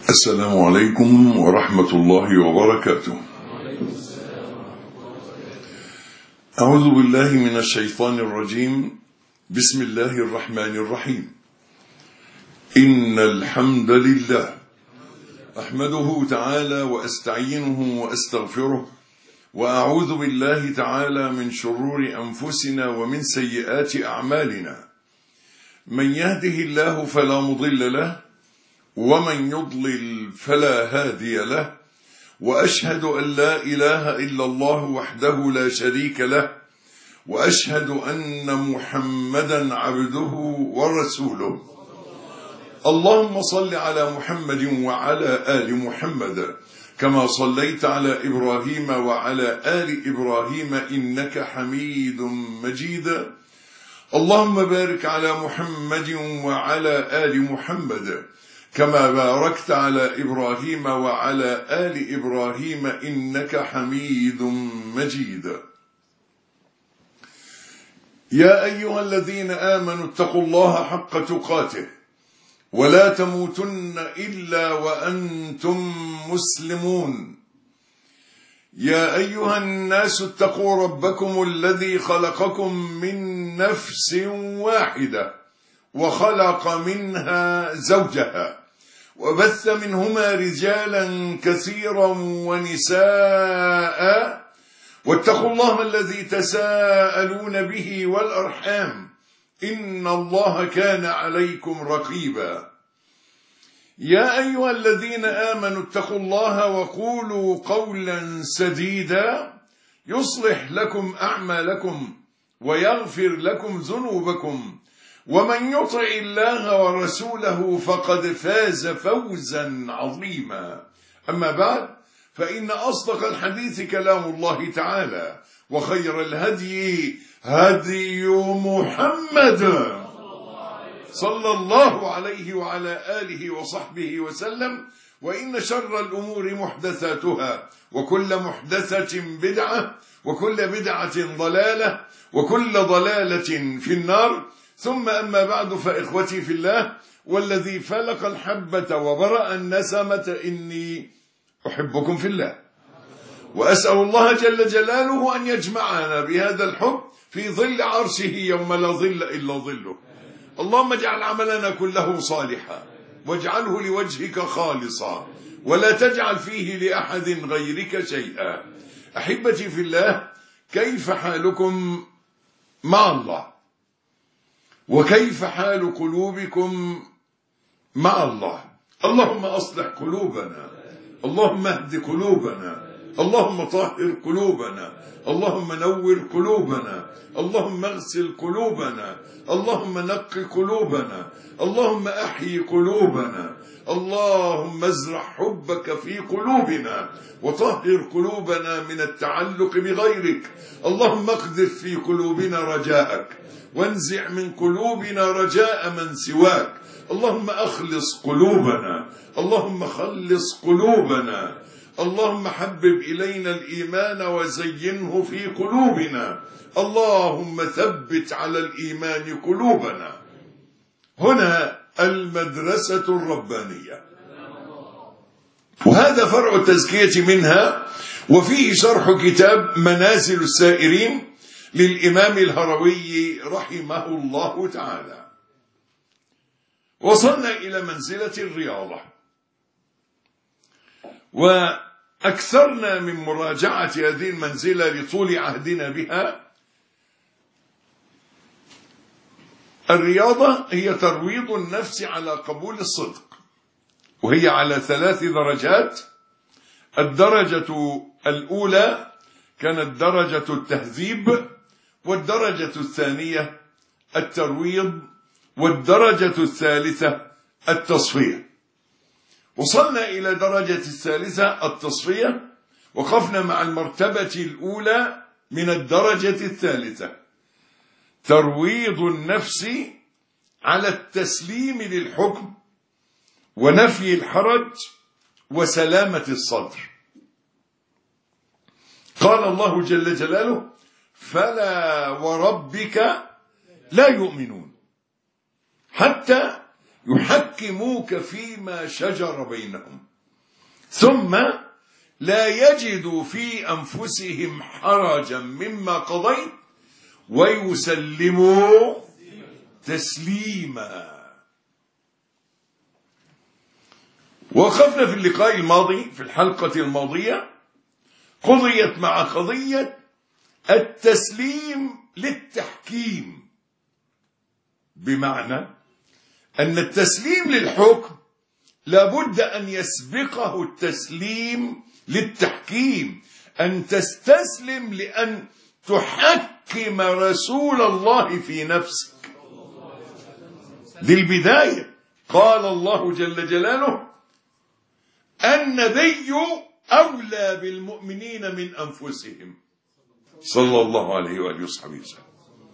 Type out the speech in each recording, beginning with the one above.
السلام عليكم ورحمة الله وبركاته. أعوذ بالله من الشيطان الرجيم. بسم الله الرحمن الرحيم. إن الحمد لله أحمده تعالى وأستعينه وأستغفره، وأعوذ بالله تعالى من شرور أنفسنا ومن سيئات أعمالنا. من يهده الله فلا مضل له، ومن يضلل فلا هادي له، وأشهد أن لا إله إلا الله وحده لا شريك له، وأشهد أن محمدا عبده ورسوله. اللهم صل على محمد وعلى آل محمد كما صليت على إبراهيم وعلى آل إبراهيم إنك حميد مجيد. اللهم بارك على محمد وعلى آل محمد كما باركت على إبراهيم وعلى آل إبراهيم إنك حميد مجيد. يا أيها الذين آمنوا اتقوا الله حق تقاته ولا تموتن إلا وأنتم مسلمون. يا أيها الناس اتقوا ربكم الذي خلقكم من نفس واحدة وخلق منها زوجها وبث منهما رجالا كثيرا ونساء، واتقوا الله الذي تساءلون به والأرحام إن الله كان عليكم رقيبا. يا أيها الذين آمنوا اتقوا الله وقولوا قولا سديدا يصلح لكم أعمالكم ويغفر لكم ذنوبكم، ومن يطع الله ورسوله فقد فاز فوزا عظيما. أما بعد، فإن أصدق الحديث كلام الله تعالى، وخير الهدي هدي محمد صلى الله عليه وعلى آله وصحبه وسلم، وإن شر الأمور محدثاتها، وكل محدثة بدعة، وكل بدعة ضلالة، وكل ضلالة في النار. ثم أما بعد، فإخوتي في الله، والذي فلق الحبة وبرأ النسمة إني أحبكم في الله، وأسأل الله جل جلاله أن يجمعنا بهذا الحب في ظل عرشه يوم لا ظل إلا ظله. اللهم اجعل عملنا كله صالحا، واجعله لوجهك خالصا، ولا تجعل فيه لأحد غيرك شيئا. أحبتي في الله، كيف حالكم مع الله؟ وكيف حال قلوبكم مع الله؟ اللهم أصلح قلوبنا، اللهم اهد قلوبنا، اللهم طهر قلوبنا، اللهم نور قلوبنا، اللهم اغسل قلوبنا، اللهم نق قلوبنا، اللهم أحيي قلوبنا، اللهم ازرع حبك في قلوبنا، وطهر قلوبنا من التعلق بغيرك. اللهم اقذف في قلوبنا رجاءك، وانزع من قلوبنا رجاء من سواك. اللهم أخلص قلوبنا، اللهم خلص قلوبنا، اللهم حبب إلينا الإيمان وزينه في قلوبنا، اللهم ثبت على الإيمان قلوبنا. هنا المدرسة الربانية، وهذا فرع التزكية منها، وفيه شرح كتاب منازل السائرين للإمام الهروي رحمه الله تعالى. وصلنا إلى منزلة الرياضة، وأكثرنا من مراجعة هذه المنزلة لطول عهدنا بها. الرياضة هي ترويض النفس على قبول الصدق، وهي على 3 درجات. الدرجة الأولى كانت درجة التهذيب، والدرجة الثانية الترويض، والدرجة الثالثة التصفية. وصلنا إلى درجة الثالثة التصفية، وقفنا مع المرتبة الأولى من الدرجة الثالثة، ترويض النفس على التسليم للحكم ونفي الحرج وسلامة الصدر. قال الله جل جلاله: فلا وربك لا يؤمنون حتى يحكموك فيما شجر بينهم ثم لا يجدوا في أنفسهم حرجا مما قضيت ويسلموا تسليما. وقفنا في اللقاء الماضي في الحلقة الماضية قضيت مع قضية التسليم للتحكيم، بمعنى أن التسليم للحكم لابد أن يسبقه التسليم للتحكيم، أن تستسلم لأن تحكم رسول الله في نفسك. دي البداية. قال الله جل جلاله: النبي أولى بالمؤمنين من أنفسهم، صلى الله عليه وآله وصحبه وسلم.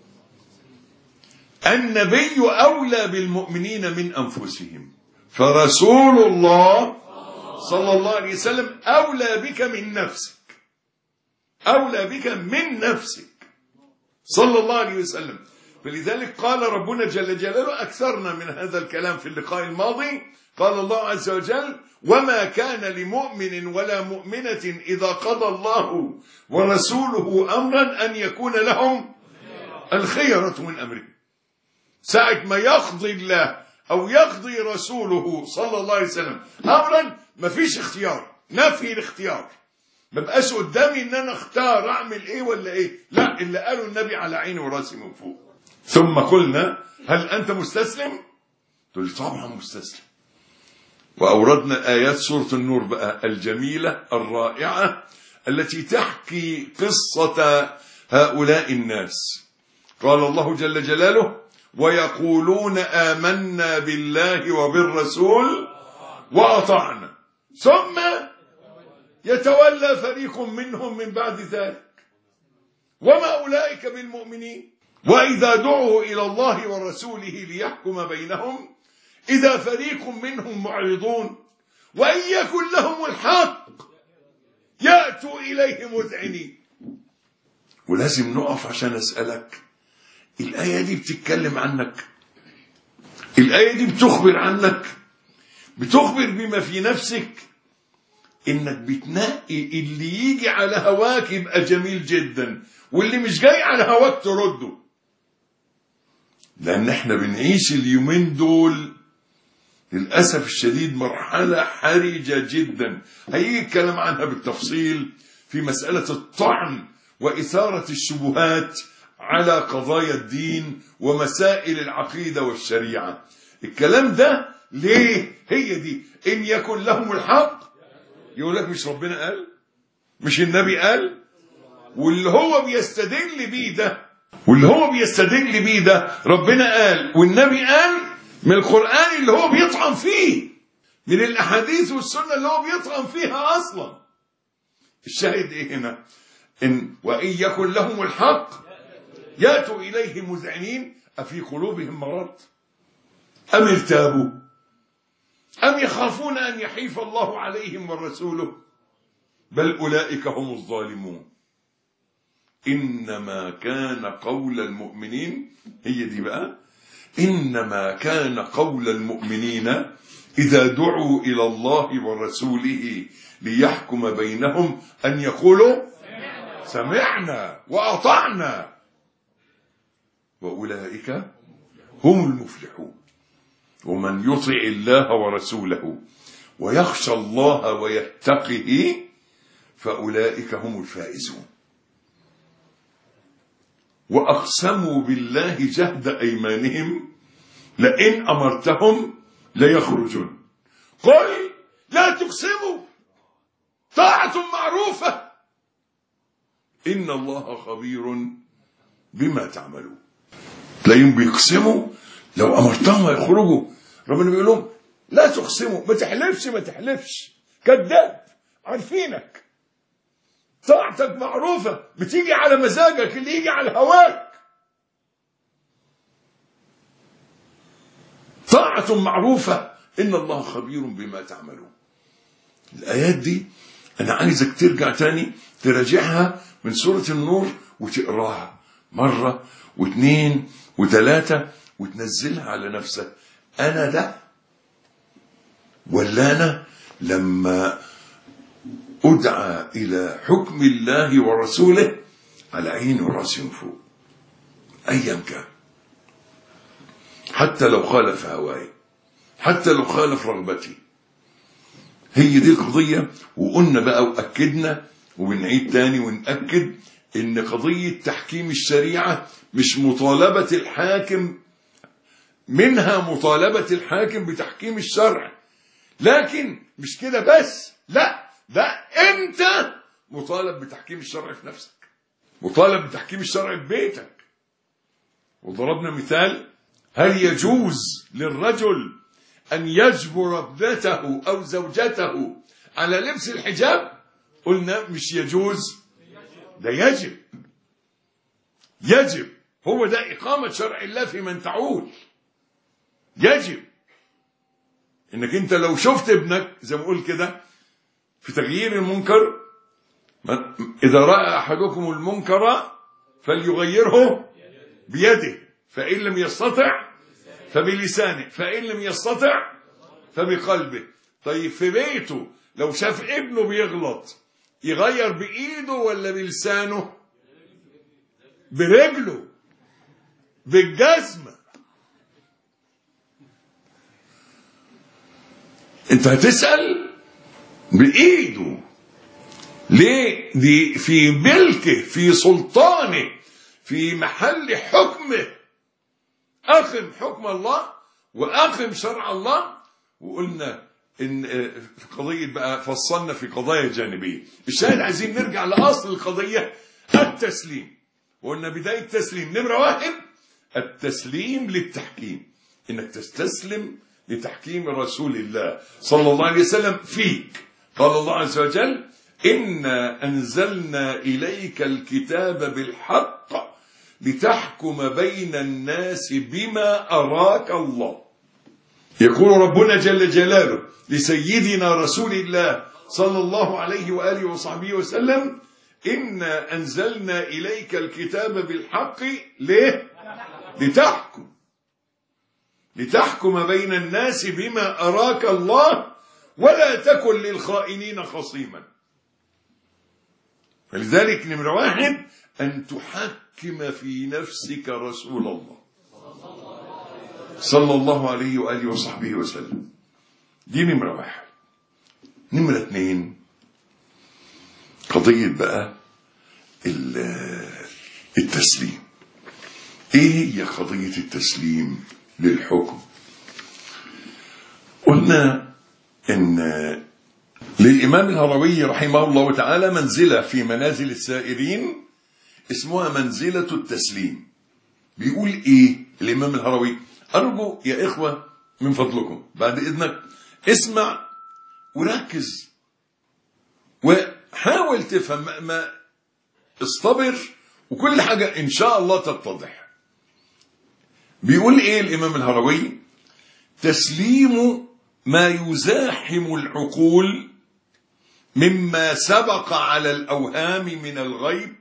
النبي أولى بالمؤمنين من أنفسهم، فرسول الله صلى الله عليه وسلم أولى بك من نفسك، أولى بك من نفسك صلى الله عليه وسلم. فلذلك قال ربنا جل جلاله، أكثرنا من هذا الكلام في اللقاء الماضي، قال الله عز وجل: وما كان لمؤمن ولا مؤمنة إذا قضى الله ورسوله أمرا أن يكون لهم الخيرة من أمره. ساعة ما يقضي الله أو يقضي رسوله صلى الله عليه وسلم أمرا، ما فيش اختيار، نفي الاختيار. ما بقاش قدامي ان انا اختار اعمل ايه ولا ايه، لا، اللي قاله النبي على عيني وراسي من فوق. ثم قلنا: هل انت مستسلم؟ تقول لي: طبعا مستسلم. واوردنا ايات سورة النور بقى الجميلة الرائعة التي تحكي قصة هؤلاء الناس. قال الله جل جلاله: ويقولون آمنا بالله وبالرسول وأطعنا ثم يتولى فريق منهم من بعد ذلك وما أولئك بالمؤمنين وإذا دعوا إلى الله ورسوله ليحكم بينهم إذا فريق منهم معرضون وإن يكن لهم الحق يأتوا إليه مذعنين. ولازم نقف عشان أسألك، الآية دي بتتكلم عنك؟ الآية دي بتخبر عنك؟ بتخبر بما في نفسك؟ إنك بتنقي اللي يجي على هواك يبقى جميل جدا، واللي مش جاي على هواك ترده. لأن احنا بنعيش اليومين دول للأسف الشديد مرحلة حرجة جدا، هيجي الكلام عنها بالتفصيل في مسألة الطعن وإثارة الشبهات على قضايا الدين ومسائل العقيدة والشريعة. الكلام ده ليه؟ هي دي: إن يكن لهم الحق، يقول لك مش ربنا قال، مش النبي قال، واللي هو بيستدل بيه ده ربنا قال والنبي قال من القرآن اللي هو بيطعن فيه، من الأحاديث والسنة اللي هو بيطعن فيها أصلا. الشاهد إيه هنا؟ إن وإن يكن لهم الحق يأتوا إليه مذعنين أفي قلوبهم مرض أم ارتابوا أم يخافون أن يحيف الله عليهم ورسوله بل أولئك هم الظالمون. إنما كان قول المؤمنين، هي دي بقى، إنما كان قول المؤمنين إذا دعوا إلى الله ورسوله ليحكم بينهم أن يقولوا سمعنا وأطعنا وأولئك هم المفلحون. ومن يطع الله ورسوله ويخشى الله ويتقه فأولئك هم الفائزون. وأقسموا بالله جهد أيمانهم لئن أمرتهم ليخرجون. قل لا تقسموا، طاعة معروفة، إن الله خبير بما تعملون. تلاقيهم بيقسموا لو أمرتهم يخرجوا. ربنا بيقول لهم لا تقسموا، ما تحلفش، كذاب، عارفينك، طاعتك معروفة، بتيجي على مزاجك، اللي يجي على هواك. طاعة معروفة إن الله خبير بما تعملون. الآيات دي أنا عايزك ترجع تاني تراجعها من سورة النور وتقراها مرة واثنين وثلاثة وتنزلها على نفسك. أنا ده، ولا أنا لما أدعى إلى حكم الله ورسوله على عيني وراسي من فوق أيا كان، حتى لو خالف هواي، حتى لو خالف رغبتي. هي دي القضية. وقلنا بقى وأكدنا وبنعيد تاني ونأكد إن قضية تحكيم الشريعة مش مطالبة الحاكم، منها مطالبة الحاكم بتحكيم الشرع، لكن مش كده بس، لا، ده أنت مطالب بتحكيم الشرع في نفسك، مطالب بتحكيم الشرع في بيتك. وضربنا مثال: هل يجوز للرجل أن يجبر ابنته أو زوجته على لبس الحجاب؟ قلنا مش يجوز، ده يجب. يجب، هو ده إقامة شرع الله في من تعول. يجب إنك أنت لو شفت ابنك زي ما قول كده في تغيير المنكر، إذا رأى أحدكم المنكر فليغيره بيده، فإن لم يستطع فبلسانه، فإن لم يستطع فبقلبه. طيب في بيته لو شاف ابنه بيغلط يغير بإيده ولا بلسانه؟ برجله، بالجزمة. انت هتسأل بإيده ليه؟ دي في ملكه، في سلطانه، في محل حكمه. أقم حكم الله وأقم شرع الله. وقلنا إن في قضية بقى فصلنا في قضايا جانبية. الشاهد عايزين نرجع لأصل القضية، التسليم. وقلنا بداية التسليم نمرة 1 التسليم للتحكيم، إنك تستسلم لتحكيم رسول الله صلى الله عليه وسلم فيك. قال الله عز وجل: إنا أنزلنا إليك الكتاب بالحق لتحكم بين الناس بما أراك الله. يقول ربنا جل جلاله لسيدنا رسول الله صلى الله عليه وآله وصحبه وسلم: إنا أنزلنا إليك الكتاب بالحق. ليه؟ لتحكم بين الناس بما أراك الله ولا تكن للخائنين خصيما. فلذلك نمرة 1 أن تحكم في نفسك رسول الله صلى الله عليه وآله وصحبه وسلم. دي نمرة 1. نمرة 2 قضية بقى التسليم. ايه هي قضية التسليم للحكم؟ قلنا ان للإمام الهروي رحمه الله تعالى منزلة في منازل السائرين اسمها منزلة التسليم. بيقول ايه الإمام الهروي؟ أرجو يا إخوة من فضلكم بعد إذنك اسمع وركز وحاول تفهم، ما اصطبر وكل حاجة إن شاء الله تتضح. بيقول إيه الإمام الهروي؟ تسليم ما يزاحم العقول مما سبق على الأوهام من الغيب،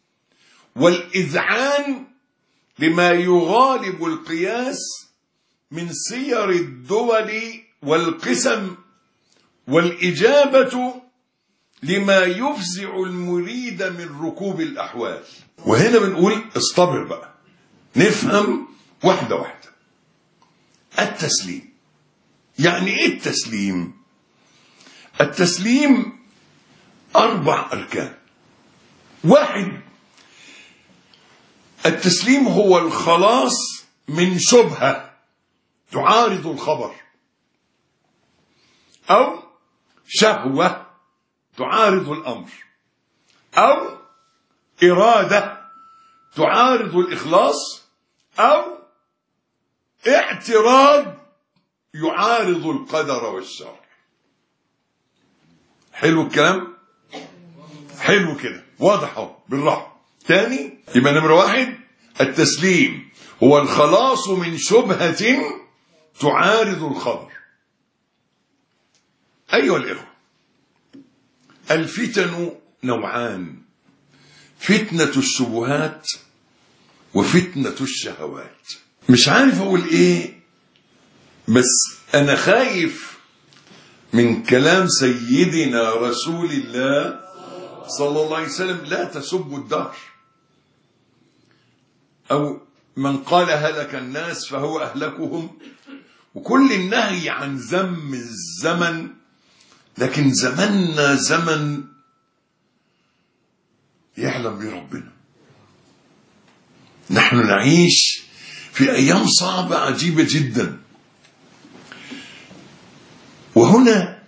والإذعان لما يغالب القياس من سير الدول والقسم، والإجابة لما يفزع المريد من ركوب الأحوال. وهنا بنقول اصطبر بقى، نفهم واحدة واحدة. التسليم يعني ايه التسليم؟ التسليم 4 أركان. 1 التسليم هو الخلاص من شبهة تعارض الخبر، أو شهوة تعارض الأمر، أو إرادة تعارض الإخلاص، أو اعتراض يعارض القدر والشرع. حلو الكلام؟ حلو كده، واضح بالراحة. تاني يبقى نمرة 1 التسليم هو الخلاص من شبهة تعارض الخبر. أيها الإخوة، الفتن نوعان: فتنة الشبهات وفتنة الشهوات. مش عارف أقول إيه بس أنا خايف من كلام سيدنا رسول الله صلى الله عليه وسلم: لا تسبوا الدهر، أو من قال هلك الناس فهو أهلكهم، وكل النهي عن ذم الزمن. لكن زمننا زمن يعلم به ربنا. نحن نعيش في أيام صعبة عجيبة جدا. وهنا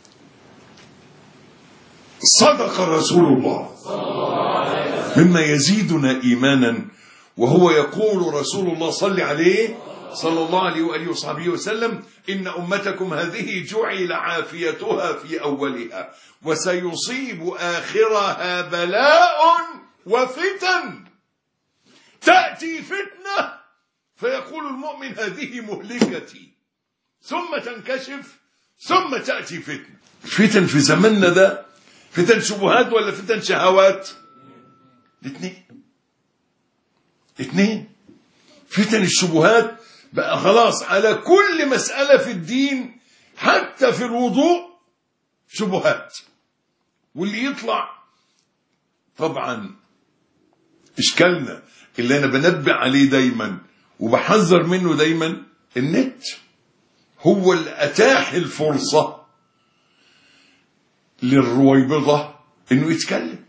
صدق رسول الله مما يزيدنا إيمانا، وهو يقول رسول الله صلى عليه صلى الله عليه وآله وصحبه وسلم: إن أمتكم هذه جعل عافيتها في أولها وسيصيب آخرها بلاء وفتن. تأتي فتنة فيقول المؤمن: هذه مهلكتي، ثم تنكشف، ثم تأتي فتنة. فتن في زمننا ده فتن شبهات ولا فتن شهوات؟ الاثنين. فتن الشبهات بقى خلاص على كل مسألة في الدين، حتى في الوضوء شبهات. واللي يطلع طبعا إشكالنا اللي أنا بنبع عليه دايما وبحذر منه دايما: النت هو اللي أتاح الفرصة للرويبضة إنه يتكلم.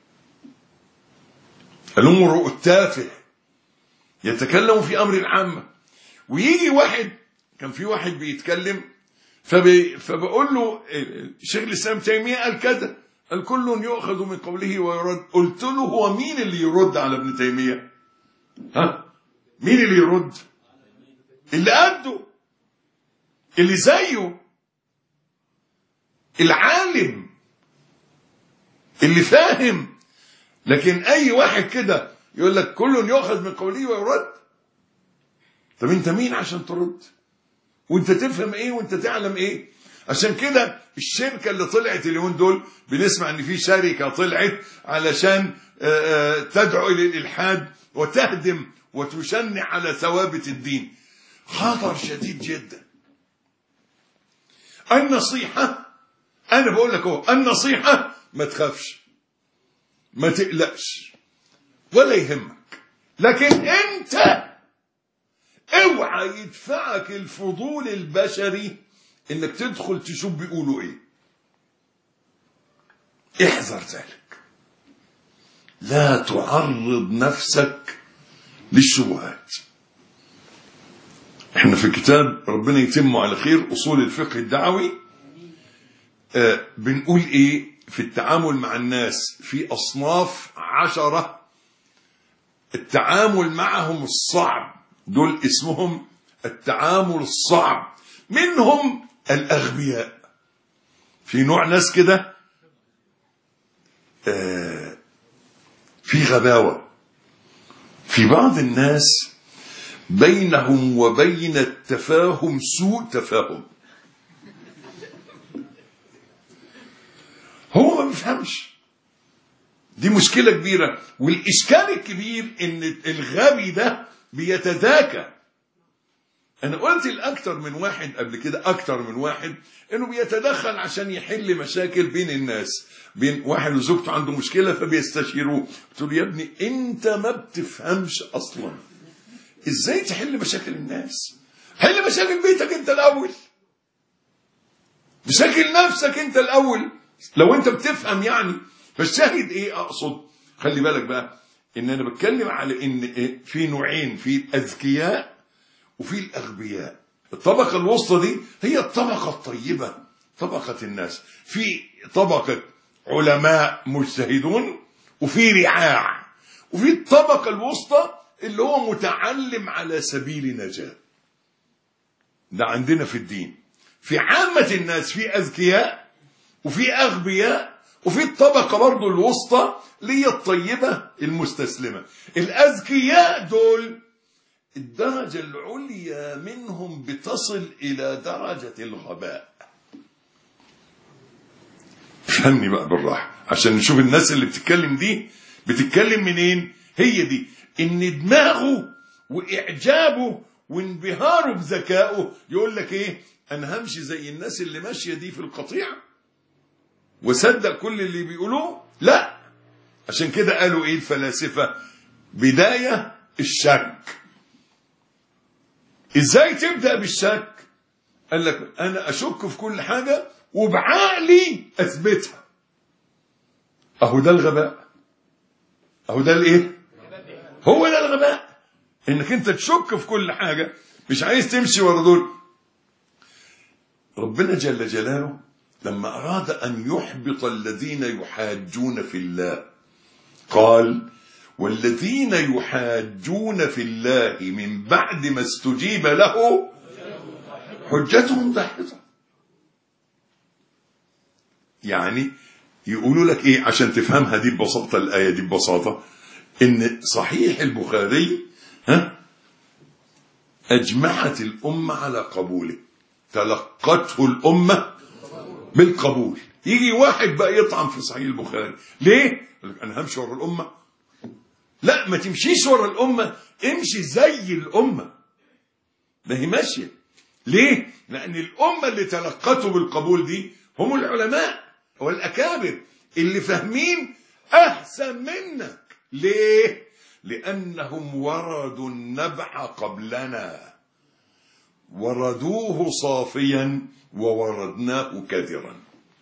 الأمر التافه يتكلم في أمر العامة. ويجي واحد، كان في واحد بيتكلم فبقول له: شيخ الإسلام تيمية قال كذا، قال: كل يؤخذ من قوله ويرد. قلت له: هو مين اللي يرد على ابن تيمية؟ مين اللي يرد؟ اللي قده، اللي زيه، العالم اللي فاهم. لكن أي واحد كده يقول لك كل يؤخذ من قوله ويرد. طب انت مين عشان ترد؟ وانت تفهم ايه وانت تعلم ايه؟ عشان كده الشركة اللي طلعت اليومين دول، بنسمع ان في شركة طلعت علشان تدعو الى الالحاد وتهدم وتشنع على ثوابت الدين. خطر شديد جدا. النصيحة، انا بقول لك اهو، النصيحة ما تخافش، ما تقلقش ولا يهمك. لكن انت اوعى يدفعك الفضول البشري انك تدخل تشوف بيقولوا ايه. احذر ذلك. لا تعرض نفسك للشبهات. احنا في كتاب ربنا يتمه على خير اصول الفقه الدعوي بنقول ايه في التعامل مع الناس؟ في اصناف 10 التعامل معهم الصعب، دول اسمهم التعامل الصعب. منهم الأغبياء. في نوع ناس كده في غباوة. في بعض الناس بينهم وبين التفاهم سوء تفاهم. هو ما بيفهمش. دي مشكلة كبيرة. والإشكال الكبير إن الغبي ده بيتذاكى. أنا قلت لأكتر من واحد قبل كده، أكتر من واحد، إنه بيتدخل عشان يحل مشاكل بين الناس. بين واحد وزوجته عنده مشكلة فبيستشيروه. قلت له: يا ابني أنت ما بتفهمش أصلا. إزاي تحل مشاكل الناس؟ حل مشاكل بيتك أنت الأول، مشاكل نفسك أنت الأول لو أنت بتفهم يعني. فالشاهد إيه أقصد؟ خلي بالك بقى إن أنا بتكلم على إن في نوعين: في الأذكياء وفي الأغبياء. الطبقة الوسطى دي هي الطبقة الطيبة، طبقة الناس. في طبقة علماء مجتهدون، وفي رعاع، وفي الطبقة الوسطى اللي هو متعلم على سبيل نجاة. ده عندنا في الدين. في عامة الناس في أذكياء وفي أغبياء، وفي الطبقة برضو الوسطى اللي هي الطيبة المستسلمة. الأذكياء دول الدرجة العليا منهم بتصل إلى درجة الغباء. فهمني بقى بالراحة عشان نشوف الناس اللي بتتكلم دي بتتكلم منين. هي دي إن دماغه وإعجابه وانبهاره بذكائه يقول لك ايه؟ انا همشي زي الناس اللي ماشيه دي في القطيع وصدق كل اللي بيقولوه؟ لا. عشان كده قالوا ايه الفلاسفه؟ بدايه الشك. ازاي تبدا بالشك؟ قال لك انا اشك في كل حاجه وبعقلي اثبتها. اهو ده الغباء. اهو ده الايه؟ هو ده الغباء، انك انت تشك في كل حاجه، مش عايز تمشي ورا دول. ربنا جل جلاله لما اراد ان يحبط الذين يحاجون في الله قال: والذين يحاجون في الله من بعد ما استجيب له حجتهم داحضة. يعني يقولوا لك ايه عشان تفهمها دي ببساطة؟ الآية دي ببساطة ان صحيح البخاري اجمعت الأمة على قبوله، تلقته الأمة بالقبول. يجي واحد بقى يطعن في صحيح البخاري ليه؟ انا همشي ورا الأمة. لا، ما تمشيش ورا الأمة، امشي زي الأمة. ما هي ماشية ليه؟ لأن الأمة اللي تلقته بالقبول دي هم العلماء والأكابر اللي فاهمين أحسن منك. ليه؟ لأنهم وردوا النبع قبلنا، وردوه صافيا ووردناه كدرا.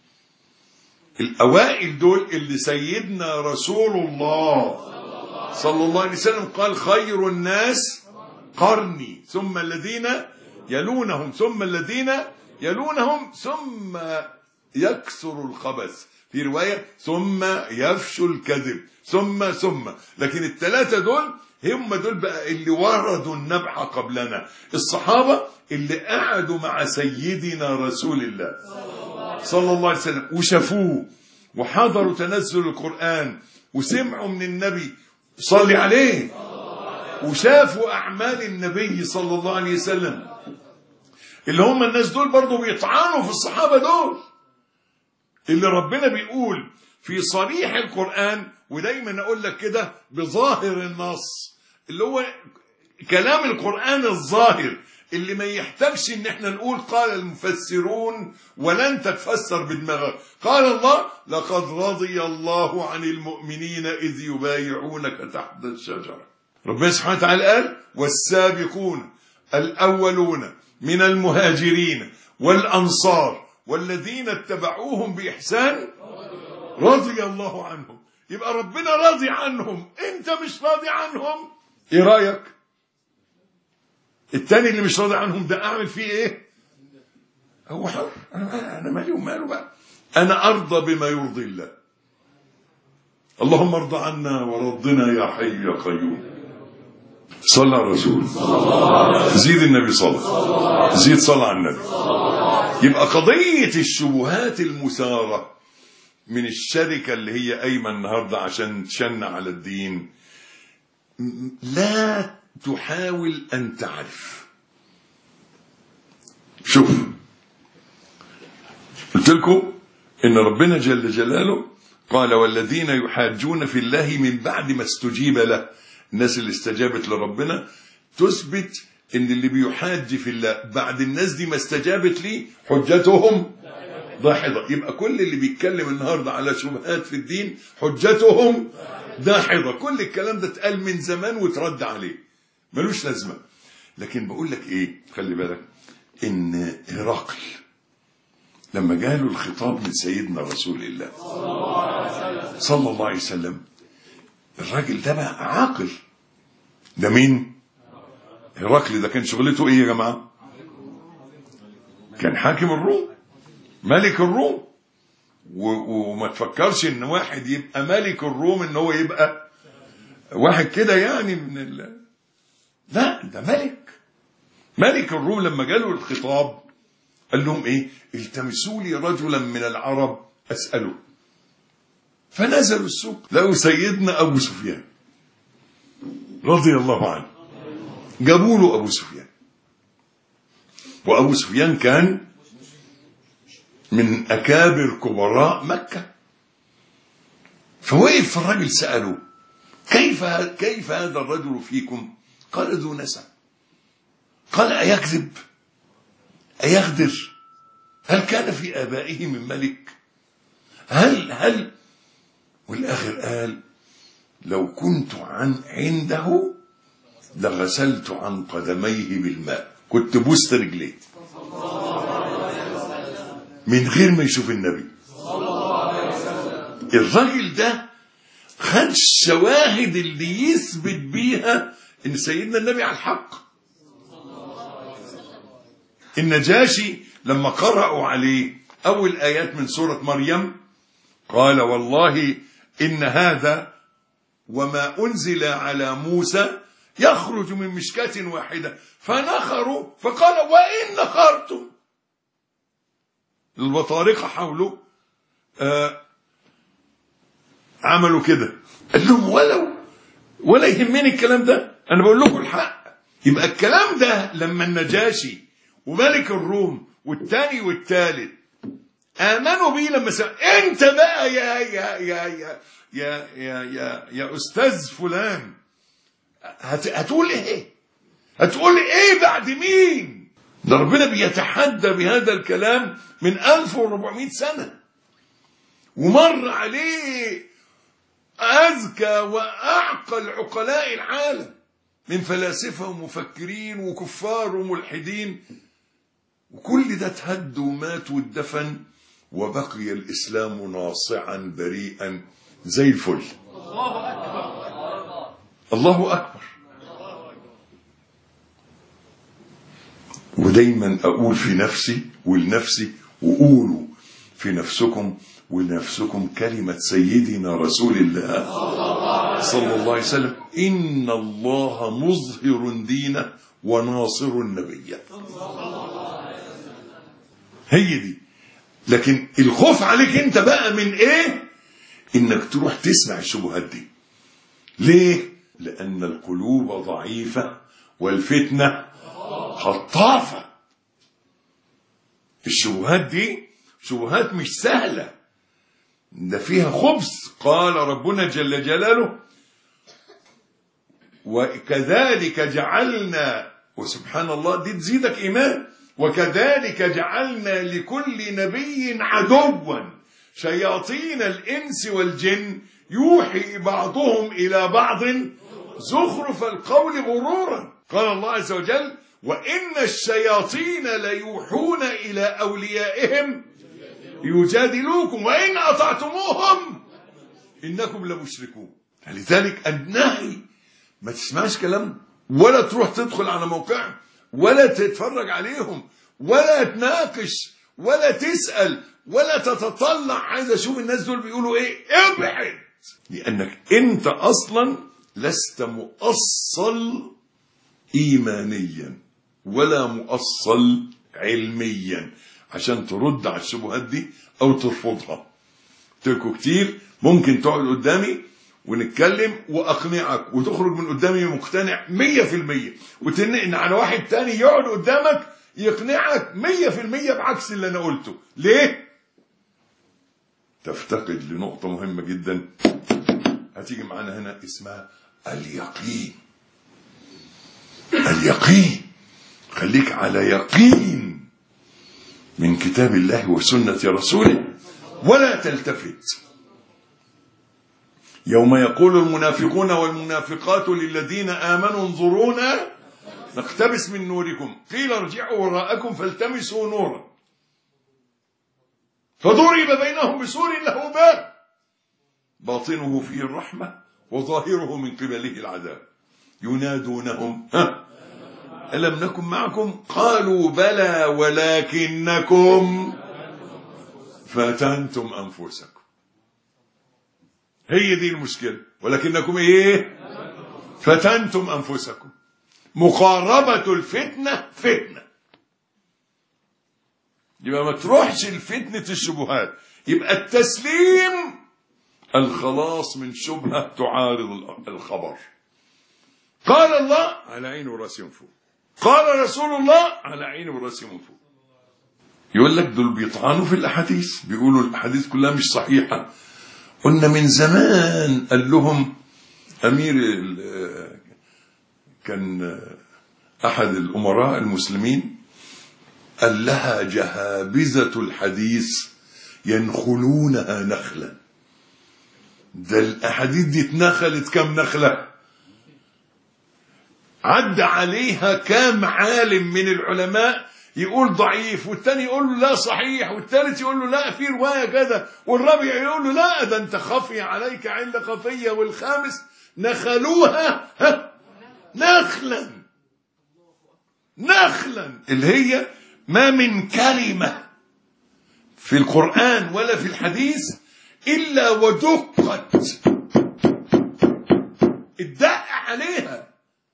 الأوائل دول اللي سيدنا رسول الله صلى الله عليه وسلم قال: خير الناس قرني ثم الذين يلونهم ثم الذين يلونهم ثم يكثر الخبث، في رواية ثم يفشو الكذب ثم. لكن الثلاثة دول هم دول بقى اللي وردوا النبع قبلنا، الصحابة اللي قعدوا مع سيدنا رسول الله صلى الله عليه وسلم وشافوه وحضروا تنزل القرآن وسمعوا من النبي صلي عليه وشافوا أعمال النبي صلى الله عليه وسلم، اللي هم الناس دول برضو بيطعنوا في الصحابة دول، اللي ربنا بيقول في صريح القرآن. ودايما أقول لك كده بظاهر النص، اللي هو كلام القرآن الظاهر اللي ما يحتاجش ان احنا نقول قال المفسرون ولا انت تفسر بدماغك. قال الله: لقد رضي الله عن المؤمنين إذ يبايعونك تحت الشجرة. ربنا سبحانه وتعالى قال: والسابقون الأولون من المهاجرين والأنصار والذين اتبعوهم بإحسان رضي الله عنهم. يبقى ربنا راضي عنهم، انت مش راضي عنهم، ايه رأيك؟ التاني اللي مش راضي عنهم ده اعمل فيه ايه؟ هو حر، انا مالي وماله بقى، انا ارضى بما يرضي الله. اللهم ارضى عنا ورضنا يا حي يا قيوم. صلى على الرسول، زيد النبي صلى، زيد صلى على النبي. يبقى قضية الشبهات المثارة من الشركة اللي هي قايمة النهاردة عشان تشن على الدين، لا تحاول أن تعرف. شوف، قلت لكم إن ربنا جل جلاله قال: والذين يحاجون في الله من بعد ما استجيب له. الناس اللي استجابت لربنا تثبت إن اللي بيحاج في الله بعد الناس دي ما استجابت ليه حجتهم داحضة. يبقى كل اللي بيتكلم النهاردة على شبهات في الدين حجتهم داحضة. كل الكلام ده اتقال من زمان وترد عليه، ملوش لازمة. لكن بقول لك ايه، خلي بالك ان هرقل لما جاله الخطاب من سيدنا رسول الله صلى الله عليه وسلم، الراجل ده بقى عاقل. ده مين؟ هرقل ده كان شغلته ايه يا جماعة؟ كان حاكم الروم، ملك الروم. وما تفكرش ان واحد يبقى ملك الروم ان هو يبقى واحد كده يعني من لا، ده ملك الروم. لما جاله الخطاب قال لهم ايه؟ التمسوا لي رجلا من العرب اسأله. فنزلوا السوق لقوا سيدنا ابو سفيان رضي الله عنه، جابوا له ابو سفيان. وابو سفيان كان من أكابر كبراء مكة. فوقف الرجل سأله: كيف هذا الرجل فيكم؟ قال: ذو نسب. قال أيكذب أيغدر؟ هل كان في آبائه من ملك؟ هل والآخر قال لو كنت عنده لغسلت عن قدميه بالماء، كنت بوست رجليه من غير ما يشوف النبي. الراجل ده خد الشواهد اللي يثبت بيها ان سيدنا النبي على الحق. النجاشي لما قرأوا عليه اول ايات من سورة مريم قال والله ان هذا وما انزل على موسى يخرج من مشكاة واحدة فنخروا، فقال وإن نخرتم، البطارقة حوله عملوا كده، قال لهم ولا يهمني الكلام ده، أنا بقول لكم الحق. يبقى الكلام ده لما النجاشي وملك الروم والتاني والتالت آمنوا بيه، لما أنت بقى يا أستاذ فلان هتقول إيه؟ هتقول إيه بعد مين؟ ده ربنا بيتحدى بهذا الكلام من 1400 سنة، ومر عليه أذكى وأعقل عقلاء العالم من فلاسفة ومفكرين وكفار وملحدين، وكل ده اتهد ومات واتدفن، وبقي الإسلام ناصعا بريئا زي الفل. الله أكبر الله أكبر. ودايما أقول في نفسي ولنفسي، وقولوا في نفسكم ولنفسكم كلمة سيدنا رسول الله صلى الله عليه وسلم: إن الله مظهر دينه وناصر نبيه. هي دي. لكن الخوف عليك انت بقى من ايه؟ انك تروح تسمع الشبهات دي. ليه؟ لأن القلوب ضعيفة والفتنة خطافة. الشبهات دي شبهات مش سهلة، ده فيها خبث. قال ربنا جل جلاله: وكذلك جعلنا، وسبحان الله دي تزيدك إيمان، وكذلك جعلنا لكل نبي عدوا شياطين الإنس والجن يوحي بعضهم إلى بعض زخرف القول غرورا. قال الله عز وجل: وإن الشياطين ليوحون إلى أوليائهم يجادلوكم وإن أطعتموهم إنكم لمشركون. لذلك النهي ما تسمعش كلام، ولا تروح تدخل على موقع، ولا تتفرج عليهم، ولا تناقش، ولا تسأل، ولا تتطلع عايز أشوف الناس دول بيقولوا إيه. ابعد، لأنك أنت أصلا لست مؤصل إيمانيا ولا مؤصل علميا عشان ترد على الشبهات دي أو ترفضها. تلكوا كتير ممكن تقعد قدامي ونتكلم وأقنعك وتخرج من قدامي مقتنع 100%، وتنقل على واحد تاني يقعد قدامك يقنعك 100% بعكس اللي أنا قلته. ليه؟ تفتقد لنقطة مهمة جدا هتيجي معانا هنا اسمها اليقين. اليقين، خليك على يقين من كتاب الله وسنة رسوله، ولا تلتفت. يوم يقول المنافقون والمنافقات للذين آمنوا انظرونا نقتبس من نوركم قيل ارجعوا وراءكم فالتمسوا نورا فضرب بينهم بسور له باب باطنه فيه الرحمة وظاهره من قبله العذاب ينادونهم ألم نكن معكم قالوا بلى ولكنكم فتنتم أنفسكم. هي دي المشكلة، ولكنكم ايه؟ فتنتم أنفسكم. مقاربة الفتنة فتنة، يبقى ما تروحش الفتنة الشبهات. يبقى التسليم الخلاص من شبهة تعارض الخبر. قال الله على عيني وراسي من فوق، قال رسول الله على عيني وراسي من فوق. يقول لك دول بيطعنوا في الأحاديث، بيقولوا الأحاديث كلها مش صحيحة. قلنا من زمان قال لهم أمير كان أحد الأمراء المسلمين قال لها جهابذة الحديث ينخلونها نخلا. ده الأحاديث دي اتنخلت كم نخلة؟ عد عليها كام عالم من العلماء يقول ضعيف، والتاني يقول له لا صحيح، والتالت يقول له لا في رواية كذا، والرابع يقول له لا ده انت خفي عليك علة خفية، والخامس نخلوها نخلا نخلا، اللي هي ما من كلمة في القرآن ولا في الحديث إلا ودقت الدق عليها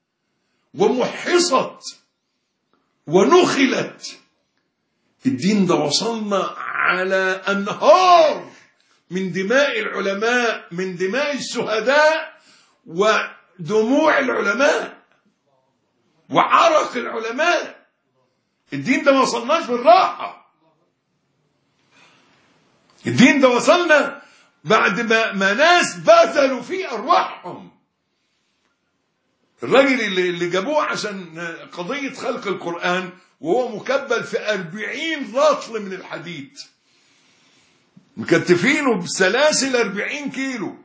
ومحصت ونخلت. الدين ده وصلنا على أنهار من دماء العلماء، من دماء الشهداء ودموع العلماء وعرق العلماء. الدين ده ما وصلناش بالراحة. الدين ده وصلنا بعد ما ناس بذلوا فيه أرواحهم. الراجل اللي جابوه عشان قضية خلق القرآن وهو مكبل في 40 رطل من الحديد، مكتفينه بسلاسل 40 كيلو.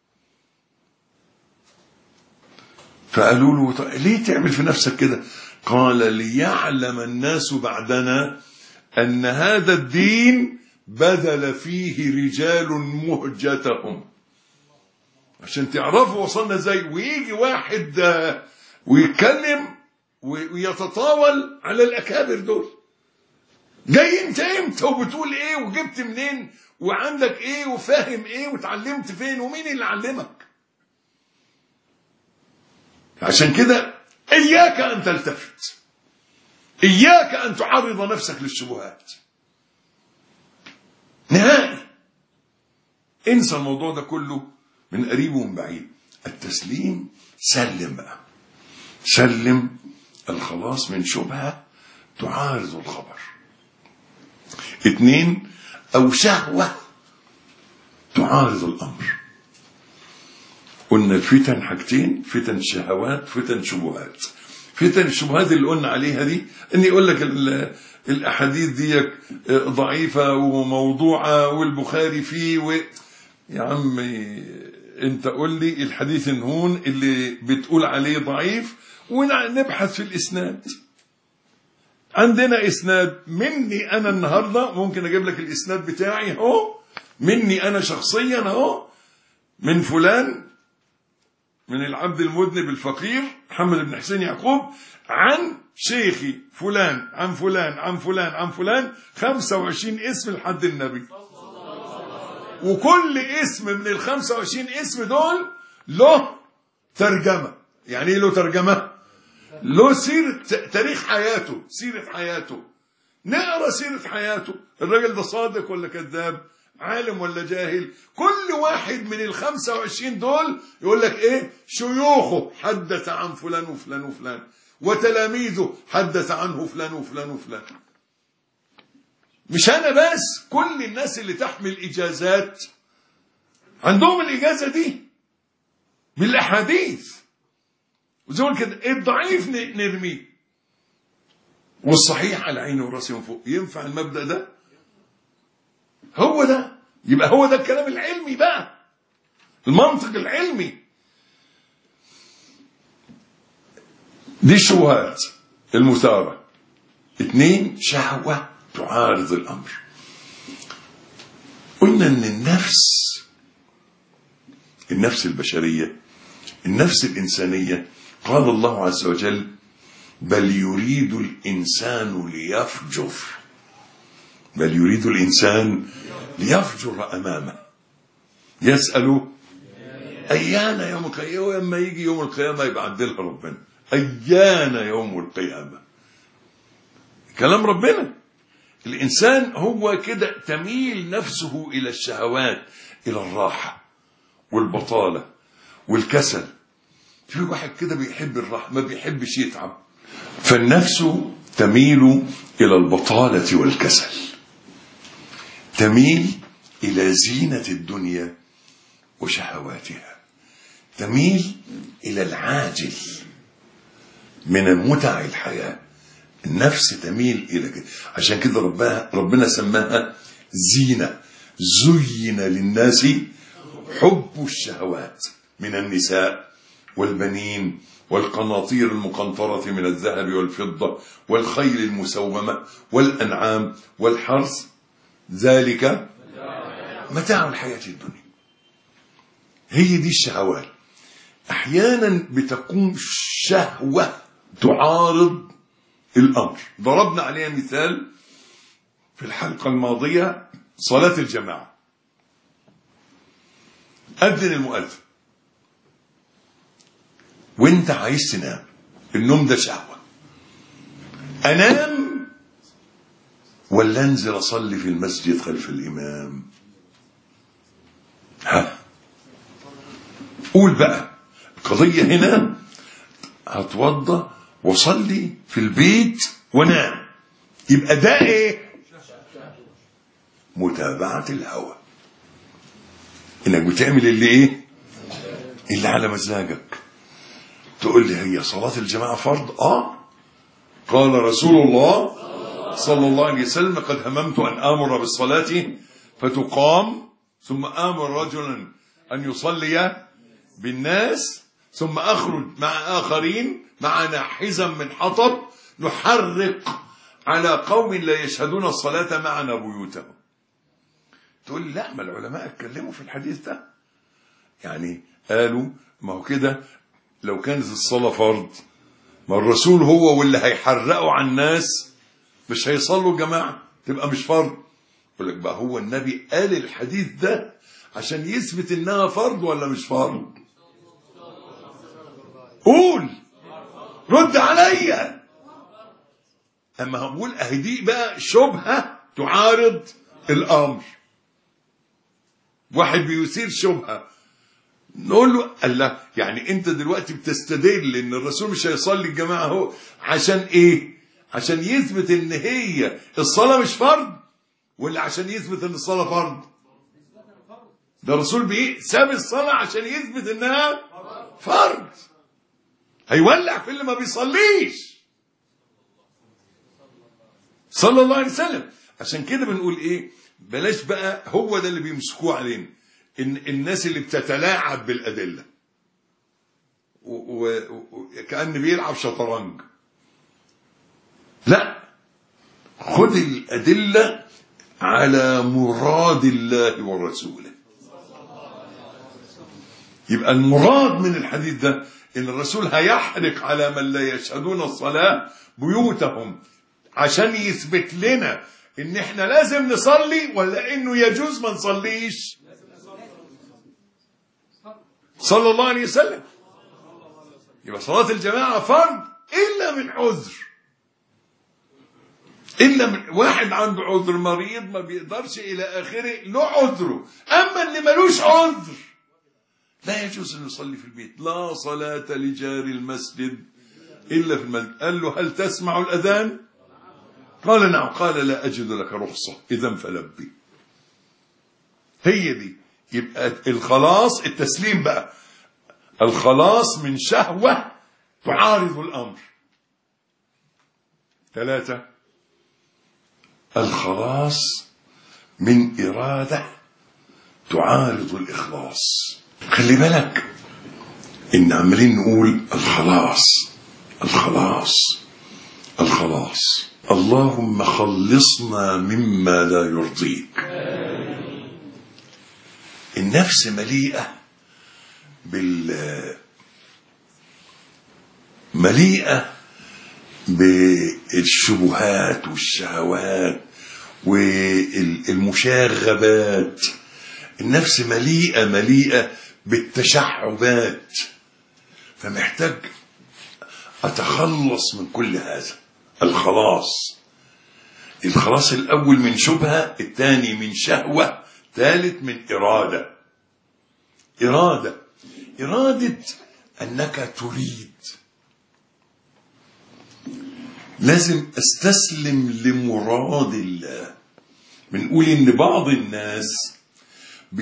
فقالوا له ليه تعمل في نفسك كده؟ قال ليعلم الناس بعدنا أن هذا الدين بذل فيه رجال مهجتهم، عشان تعرفوا وصلنا ازاي. ويجي واحد ويتكلم ويتطاول على الأكابر دول. جاي انت امتى وبتقول ايه وجبت منين وعندك ايه وفاهم ايه وتعلمت فين ومين اللي علمك؟ عشان كده إياك أن تلتفت، إياك أن تعرض نفسك للشبهات نهائي. انسى الموضوع ده كله من قريب ومن بعيد. التسليم، سلم بقى، سلم الخلاص من شبهة تعارض الخبر. 2 أو شهوة تعارض الأمر. قلنا الفتن حاجتين: فتن شهوات، فتن شبهات. فتن الشبهات اللي قلنا عليها دي ان يقول لك الاحاديث دي ضعيفه وموضوعه والبخاري فيه يا عمي انت قول لي الحديث الهون اللي بتقول عليه ضعيف ونبحث في الاسناد. عندنا اسناد مني انا النهارده، ممكن اجيب لك الاسناد بتاعي اهو، مني انا شخصيا اهو، من فلان، من العبد المذنب الفقير محمد بن حسين يعقوب، عن شيخي فلان عن فلان عن فلان عن فلان، 25 اسم لحد النبي. وكل اسم من 25 اسم دول له ترجمة. يعني ايه له ترجمة؟ له سيرة، تاريخ حياته، سيرة حياته. نقرأ سيرة حياته، الراجل ده صادق ولا كذاب، عالم ولا جاهل. كل واحد من 25 دول يقول لك ايه؟ شيوخه حدث عن فلان وفلان وفلان، وتلاميذه حدث عنه فلان وفلان وفلان. مش انا بس، كل الناس اللي تحمل اجازات عندهم الاجازه دي بالاحاديث. وزي كده الضعيف نرميه والصحيح على عينه وراسه من فوق. ينفع المبدأ ده؟ هو ده، يبقى هو ده الكلام العلمي بقى، المنطق العلمي. دي الشبهات المثارة. 2 شهوة تعارض الأمر. قلنا ان النفس البشرية، النفس الإنسانية، قال الله عز وجل: بل يريد الإنسان ليفجر. بل يريد الإنسان ليفجر أمامه، يسأل أيان يوم القيامة. لما يجي يوم القيامة يبقى عدلها ربنا، أيان يوم القيامة، كلام ربنا. الإنسان هو كده، تميل نفسه إلى الشهوات، إلى الراحة والبطالة والكسل. في واحد كده بيحب الراحة، ما بيحبش يتعب، فالنفس تميل إلى البطالة والكسل، تميل إلى زينة الدنيا وشهواتها، تميل إلى العاجل. من متع الحياة. النفس تميل إلى كده. عشان كده ربنا سماها زينة. زين للناس حب الشهوات من النساء والبنين والقناطير المقنطرة من الذهب والفضة والخيل المسومة والأنعام والحرث، ذلك متاع الحياة الدنيا. هي دي الشهوات. أحيانا بتكون شهوة تعارض الأمر. ضربنا عليها مثال في الحلقة الماضية، صلاة الجماعة. أذن المؤذن وانت عايز تنام، النوم ده شهوة. أنام ولا أنزل أصلي في المسجد خلف الإمام؟ قول بقى. القضية هنا هتوضى وصلي في البيت ونام، يبقى ده ايه؟ متابعة الهوى. انك بتعمل اللي ايه؟ اللي على مزاجك. تقول لي هي صلاة الجماعة فرض؟ قال رسول الله صلى الله عليه وسلم: قد هممت أن آمر بالصلاة فتقام ثم آمر رجلا أن يصلي بالناس ثم أخرج مع آخرين معنا حزم من حطب نحرق على قوم لا يشهدون الصلاة معنا بيوتهم. تقول لي لا، ما العلماء اتكلموا في الحديث ده، يعني قالوا ما هو كده لو كانت الصلاة فرض ما الرسول هو واللي هيحرقوا على الناس مش هيصلوا جماعة، تبقى مش فرض. يقول لك بقى هو النبي قال الحديث ده عشان يثبت انها فرض ولا مش فرض؟ قول، رد عليا. اما هقول اهدي بقى شبهة تعارض الامر. واحد بيثير شبهة، نقول له الله، يعني انت دلوقتي بتستدل ان الرسول مش هيصلي الجماعة هو عشان ايه؟ عشان يثبت ان هي الصلاة مش فرض، ولا عشان يثبت ان الصلاة فرض؟ ده الرسول بايه ساب الصلاة عشان يثبت انها فرض. هيولع في اللي ما بيصليش صلى الله عليه وسلم. عشان كده بنقول ايه؟ بلاش بقى، هو ده اللي بيمسكوه علينا، إن الناس اللي بتتلاعب بالأدلة وكأن بيلعب شطرنج. لا، خذ الأدلة على مراد الله ورسوله. يبقى المراد من الحديث ده إن الرسول هيحرق على من لا يشهدون الصلاة بيوتهم عشان يثبت لنا إن إحنا لازم نصلي، ولا إنه يجوز ما نصليش صلى الله عليه وسلم. يبقى صلاة الجماعة فرض إلا من عذر، إلا من واحد عنده عذر، مريض ما بيقدرش إلى آخره، له عذره. أما اللي ملوش عذر لا يجوز أن يصلي في البيت. لا صلاة لجار المسجد إلا في المسجد. قال له هل تسمع الأذان؟ قال نعم. قال لا أجد لك رخصة، إذن فلبي. هي دي. يبقى الخلاص التسليم بقى، الخلاص من شهوة تعارض الأمر. 3 الخلاص من إرادة تعارض الإخلاص. خلي بالك إن عمالين نقول الخلاص الخلاص الخلاص. اللهم خلصنا مما لا يرضيك. النفس مليئة مليئة بالشبهات والشهوات والمشاغبات. النفس مليئة بالتشعبات، فمحتاج أتخلص من كل هذا. الخلاص الأول من شبهة، الثاني من شهوة، ثالث من إرادة أنك تريد. لازم أستسلم لمراد الله. بنقول إن بعض الناس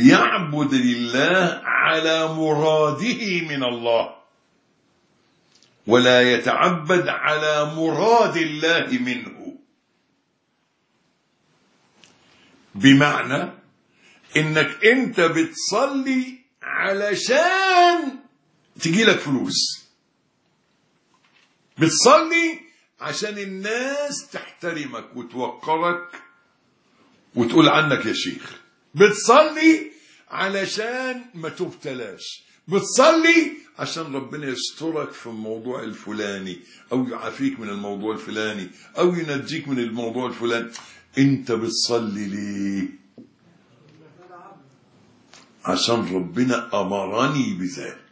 بيعبد الله على مراده من الله، ولا يتعبد على مراد الله منه. بمعنى انك انت بتصلي علشان تجيلك فلوس، بتصلي عشان الناس تحترمك وتوقرك وتقول عنك يا شيخ، بتصلي علشان ما تبتلاش، بتصلي عشان ربنا يسترك في الموضوع الفلاني او يعافيك من الموضوع الفلاني او ينجيك من الموضوع الفلاني. انت بتصلي ليه؟ عشان ربنا امرني بذلك.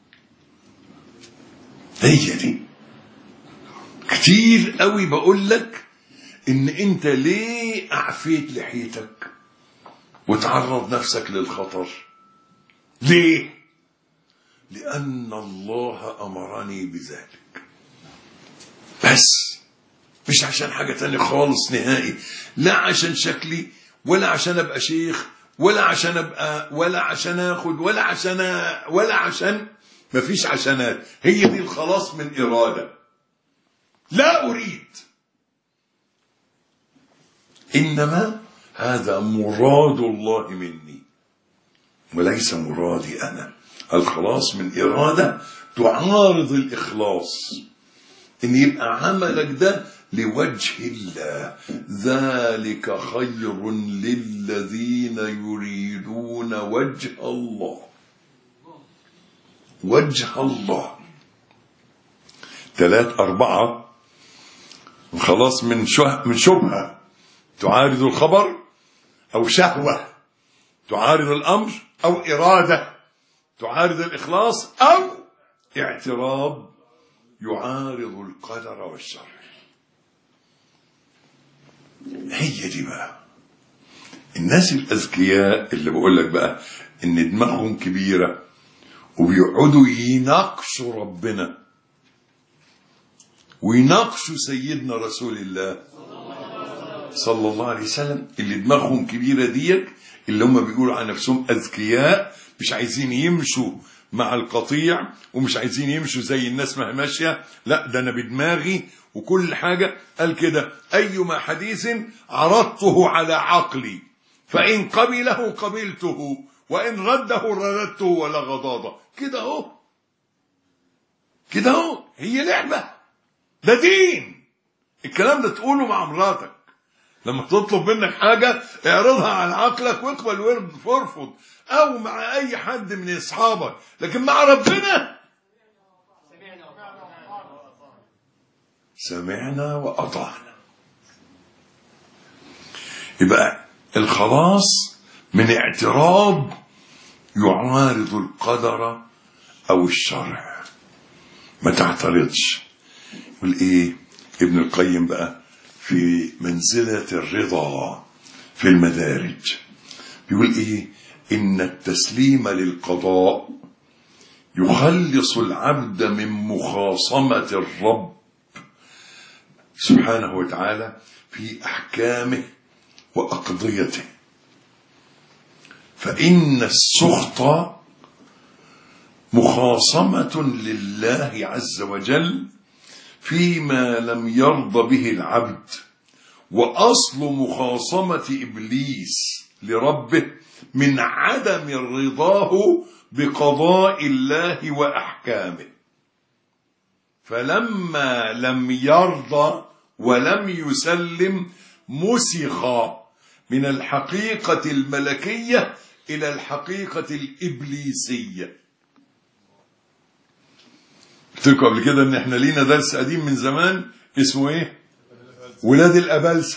هي دي. كتير قوي بقول لك ان انت ليه اعفيت لحيتك وتعرض نفسك للخطر؟ ليه؟ لان الله امرني بذلك بس، مش عشان حاجة تانية خالص نهائي. لا عشان شكلي، ولا عشان ابقى شيخ، ولا عشان ابقى، ولا عشان اخد، ولا عشان مفيش عشانات. هي دي الخلاص من إرادة. لا أريد، إنما هذا مراد الله مني وليس مرادي أنا. الخلاص من إرادة تعارض الإخلاص، إن يبقى عملك ده لوجه الله. ذلك خير للذين يريدون وجه الله. وجه الله. 3 4 الخلاص من شبهة تعارض الخبر، أو شهوة تعارض الأمر، أو إرادة تعارض الإخلاص، أو اعتراض يعارض القدر والشر. هي دي بقى الناس الأذكياء اللي بقول لك بقى إن دماغهم كبيرة وبيقعدوا يناقشوا ربنا ويناقشوا سيدنا رسول الله صلى الله عليه وسلم. اللي دماغهم كبيرة ديك اللي هم بيقولوا عن نفسهم أذكياء، مش عايزين يمشوا مع القطيع ومش عايزين يمشوا زي الناس ما هي ماشية. لا، ده أنا بدماغي وكل حاجة. قال كده: أيما حديث عرضته على عقلي فإن قبله قبلته وإن رده رددته ولا غضاضة. كده اهو، كده اهو. هي لعبة، ده دين. الكلام ده تقوله مع مراتك لما تطلب منك حاجة، اعرضها على عقلك واقبل وارفض، او مع اي حد من اصحابك. لكن مع ربنا سمعنا وأطعنا. يبقى الخلاص من اعتراض يعارض القدر أو الشرع. ما تعترضش. يقول إيه ابن القيم بقى في منزلة الرضا في المدارج؟ يقول إيه: إن التسليم للقضاء يخلص العبد من مخاصمة الرب سبحانه وتعالى في أحكامه وأقضيته. فإن السخط مخاصمة لله عز وجل فيما لم يرضى به العبد، وأصل مخاصمة إبليس لربه من عدم رضاه بقضاء الله وأحكامه. فلما لم يرضى ولم يسلم مسخ من الحقيقة الملكية إلى الحقيقة الإبليسية. قلت لكم قبل كده إن إحنا لينا درس قديم من زمان اسمه إيه؟ ولاد الأبلسة.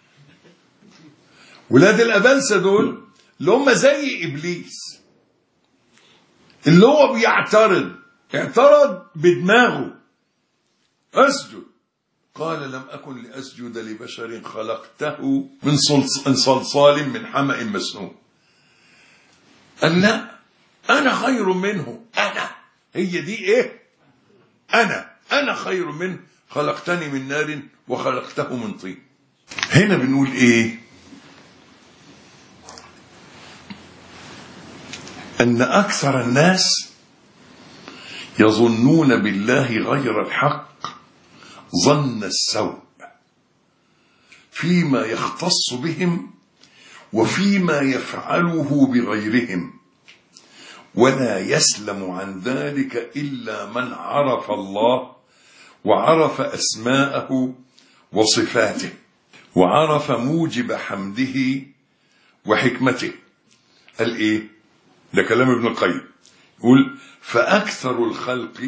ولاد الأبلسة دول اللي هم زي إبليس، اللي هو اعترض بدماغه: أسجد. قال: لم أكن لأسجد لبشر خلقته من صلصال من حمأ مسنون. قال: لا، أنا خير منه. أنا، هي دي إيه؟ أنا خير منه، خلقتني من نار وخلقته من طين. هنا بنقول إيه؟ أن أكثر الناس يظنون بالله غير الحق ظن السوء فيما يختص بهم وفيما يفعله بغيرهم، ولا يسلم عن ذلك إلا من عرف الله وعرف أسماءه وصفاته وعرف موجب حمده وحكمته. قال إيه؟ ده كلام ابن القيم، يقول فأكثر الخلق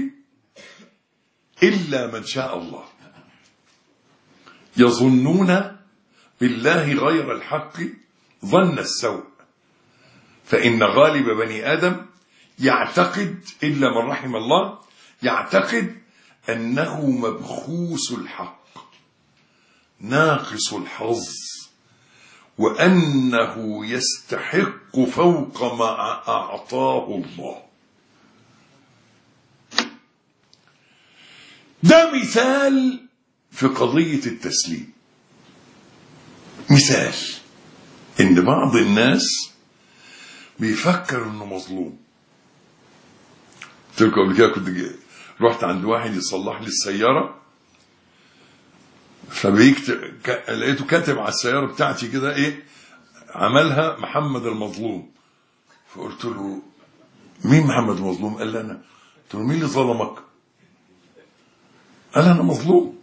إلا من شاء الله يظنون بالله غير الحق ظن السوء، فإن غالب بني آدم يعتقد إلا من رحم الله يعتقد أنه مبخوس الحق ناقص الحظ، وأنه يستحق فوق ما أعطاه الله. ده مثال في قضية التسليم. مثال إن بعض الناس بيفكر إنه مظلوم. قلت لكم قبل كده كنت رحت عند واحد يصلح لي السيارة، لقيته كاتب على السيارة بتاعتي كده إيه عملها محمد المظلوم. فقلت له مين محمد المظلوم؟ قال لي أنا. قلت له مين اللي ظلمك؟ قال أنا مظلوم.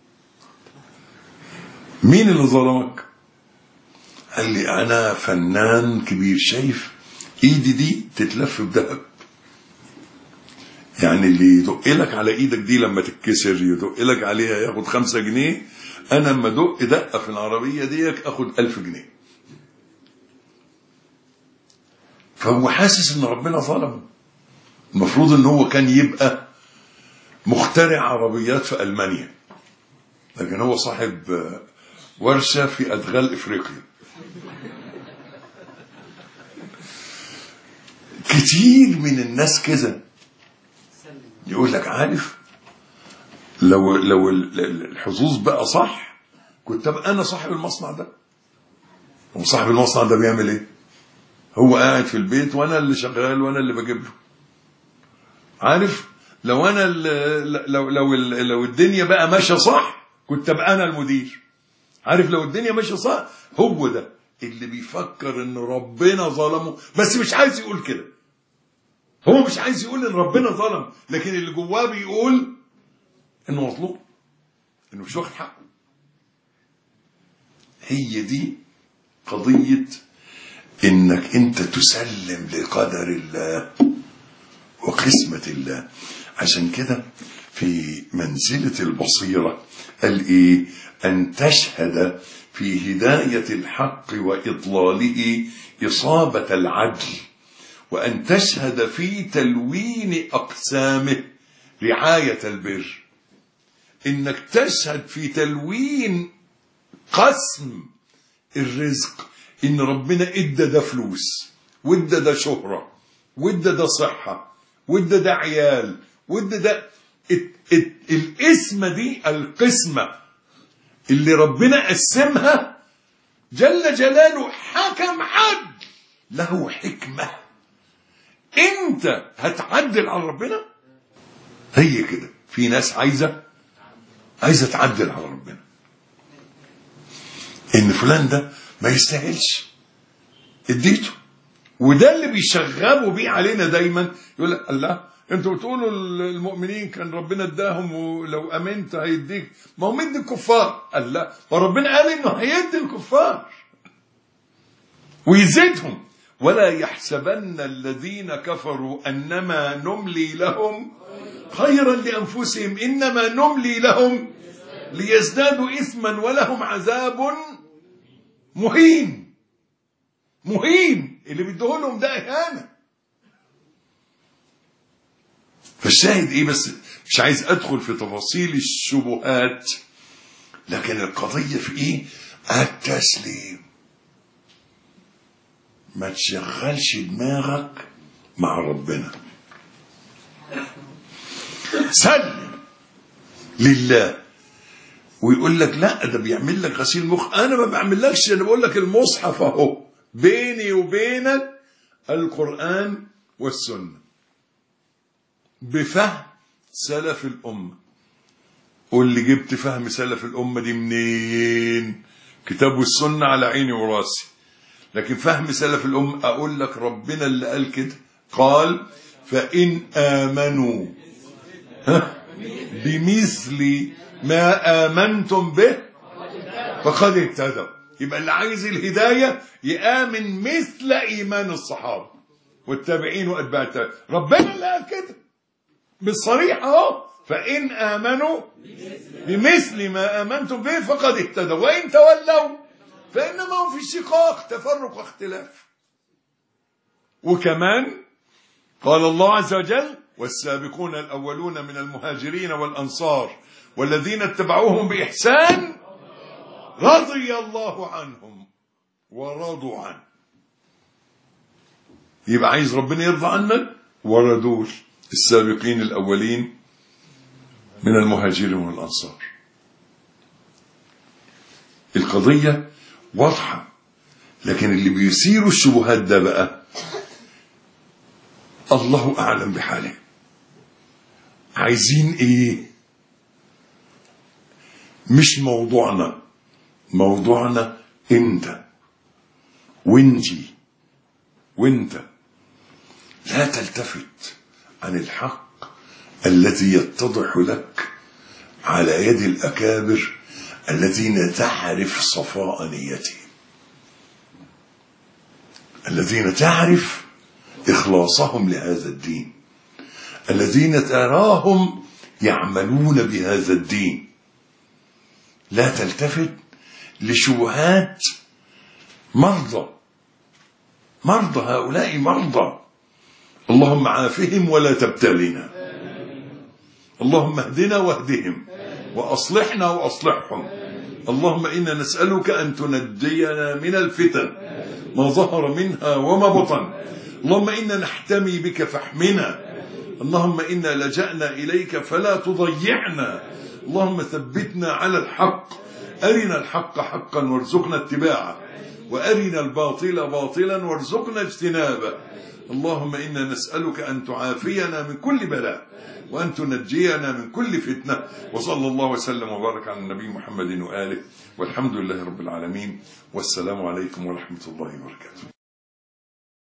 مين اللي ظلمك؟ قال لي أنا فنان كبير، شايف إيدي دي تتلف بذهب، يعني اللي يدق لك على إيدك دي لما تتكسر يدق لك عليها ياخد 5 جنيه، أنا لما دق دقة في العربية ديك أخد 1000 جنيه. فهو حاسس إن ربنا ظلمه. المفروض إن هو كان يبقى مخترع عربيات في ألمانيا، لكن هو صاحب ورشة في أدغال إفريقيا. كتير من الناس كده يقول لك عارف لو الحظوظ بقى صح كنت ابقى انا صاحب المصنع ده. وصاحب المصنع ده بيعمل ايه؟ هو قاعد في البيت وانا اللي شغال وانا اللي بجيب له. عارف لو انا لو الدنيا بقى ماشيه صح كنت ابقى انا المدير. عارف لو الدنيا ماشيه صح. هو ده اللي بيفكر ان ربنا ظلمه، بس مش عايز يقول كده. هو مش عايز يقول ان ربنا ظلم، لكن اللي جواه بيقول انه مظلوم، انه مش واخد حقه. هي دي قضية انك انت تسلم لقدر الله وقسمة الله. عشان كده في منزلة البصيرة قال ايه؟ ان تشهد في هداية الحق واضلاله اصابة العدل، وأن تشهد في تلوين أقسامه رعاية البر. إنك تشهد في تلوين قسم الرزق، إن ربنا إدى ده فلوس، وإدى ده شهرة، وإدى ده صحة، وإدى ده عيال، وإدى ده القسمة دي، القسمة اللي ربنا قسمها جل جلاله حكم عدل له حكمة. انت هتعدل على ربنا؟ هي كده في ناس عايزة تعدل على ربنا، ان فلان ده ما يستاهلش اديته. وده اللي بيشغبوا بيه علينا دايما. يقول لك الله انتوا بتقولوا المؤمنين كان ربنا اداهم ولو امنت هيديك، ما هو مدي الكفار. الله وربنا قال انه هيدي الكفار ويزيدهم. ولا يحسبن الذين كفروا أنما نملي لهم خيرا لأنفسهم إنما نملي لهم ليزدادوا إثما ولهم عذاب مهين. مهين اللي بيديهولهم ده إهانة. فالشاهد إيه؟ بس مش عايز أدخل في تفاصيل الشبهات، لكن القضية في إيه؟ التسليم. ما تشغلش دماغك مع ربنا، سلم لله. ويقول لك لا ده بيعمل لك غسيل مخ. انا ما بعملكش، انا بقول لك المصحف اهو بيني وبينك القرآن والسنة بفهم سلف الأمة. قول لي جبت فهم سلف الأمة دي منين؟ كتاب والسنة على عيني وراسي. لكن فهم سلف الأمة أقول لك ربنا اللي قال كده، قال فإن آمنوا بمثل ما آمنتم به فقد اهتدوا. يبقى اللي عايز الهداية يآمن مثل إيمان الصحابة والتابعين وأتباع التابعين. ربنا اللي قال كده بالصريح اهو، فإن آمنوا بمثل ما آمنتم به فقد اهتدوا وإن تولوا فإنما هم في شقاق، تفرق واختلاف. وكمان قال الله عز وجل والسابقون الأولون من المهاجرين والأنصار والذين اتبعوهم بإحسان رضي الله عنهم ورضوا عنه. يبقى عايز ربنا يرضى عنك وردول السابقين الأولين من المهاجرين والأنصار. القضية واضحة، لكن اللي بيثيروا الشبهات ده بقى الله أعلم بحاله. عايزين ايه؟ مش موضوعنا، موضوعنا انت وانتي وانت. لا تلتفت عن الحق الذي يتضح لك على يد الأكابر الذين تعرف صفاء نيتهم، الذين تعرف إخلاصهم لهذا الدين، الذين تراهم يعملون بهذا الدين. لا تلتفت لشبهات مرضى، مرضى هؤلاء مرضى. اللهم عافهم ولا تبتلنا، اللهم اهدنا واهدهم وأصلحنا وأصلحهم. اللهم إنا نسألك أن تنجينا من الفتن ما ظهر منها وما بطن. اللهم إنا نحتمي بك فاحمنا. اللهم إنا لجأنا إليك فلا تضيعنا. اللهم ثبتنا على الحق، أرنا الحق حقا وارزقنا اتباعه، وأرنا الباطل باطلا وارزقنا اجتنابه. اللهم إنا نسألك أن تعافينا من كل بلاء وأن تنجينا من كل فتنة. وصلى الله وسلم وبارك على النبي محمد وآله، والحمد لله رب العالمين، والسلام عليكم ورحمة الله وبركاته.